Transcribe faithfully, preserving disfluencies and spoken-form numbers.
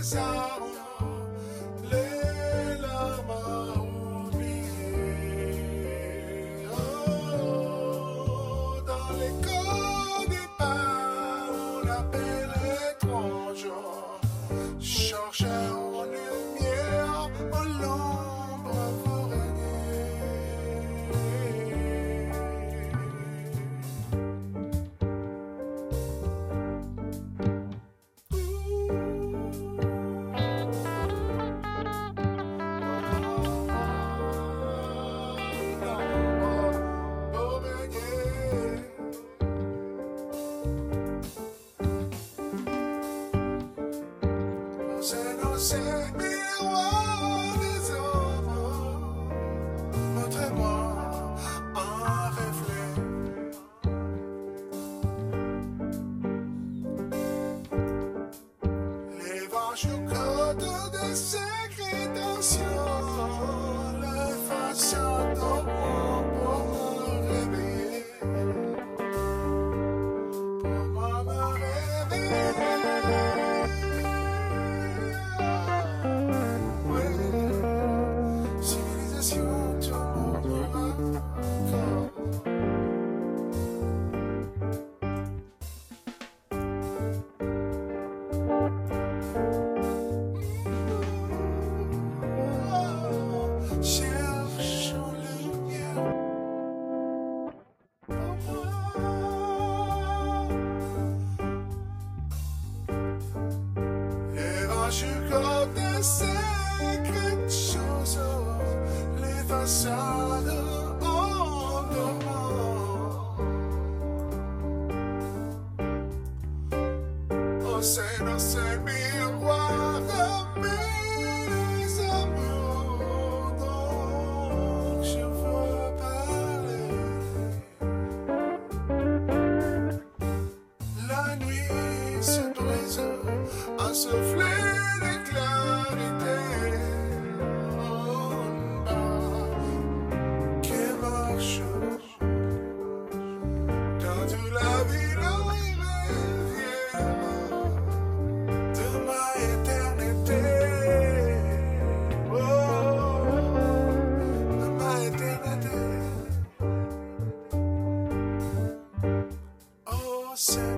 les larmes à oublier. Oh, dans les corps des pas, on appelle étrange. Chercher en lumière, en l'ombre vous c'est dans ces miroirs des hommes, montrez-moi un reflet. Les vents chuchotent de secrets tensions, les façades dorment pour me réveiller, pour moi me réveiller. Cherchons lumière pour moi. Les vents chuchotent des secrètes choses, les façades en dormant. On sait dans ces miroirs de mes amours dont je veux parler. La nuit se brise, un soufflet de clarté en bas qui marche dans toute la ville en rivière de ma éternité. Oh, de ma éternité. Oh, c'est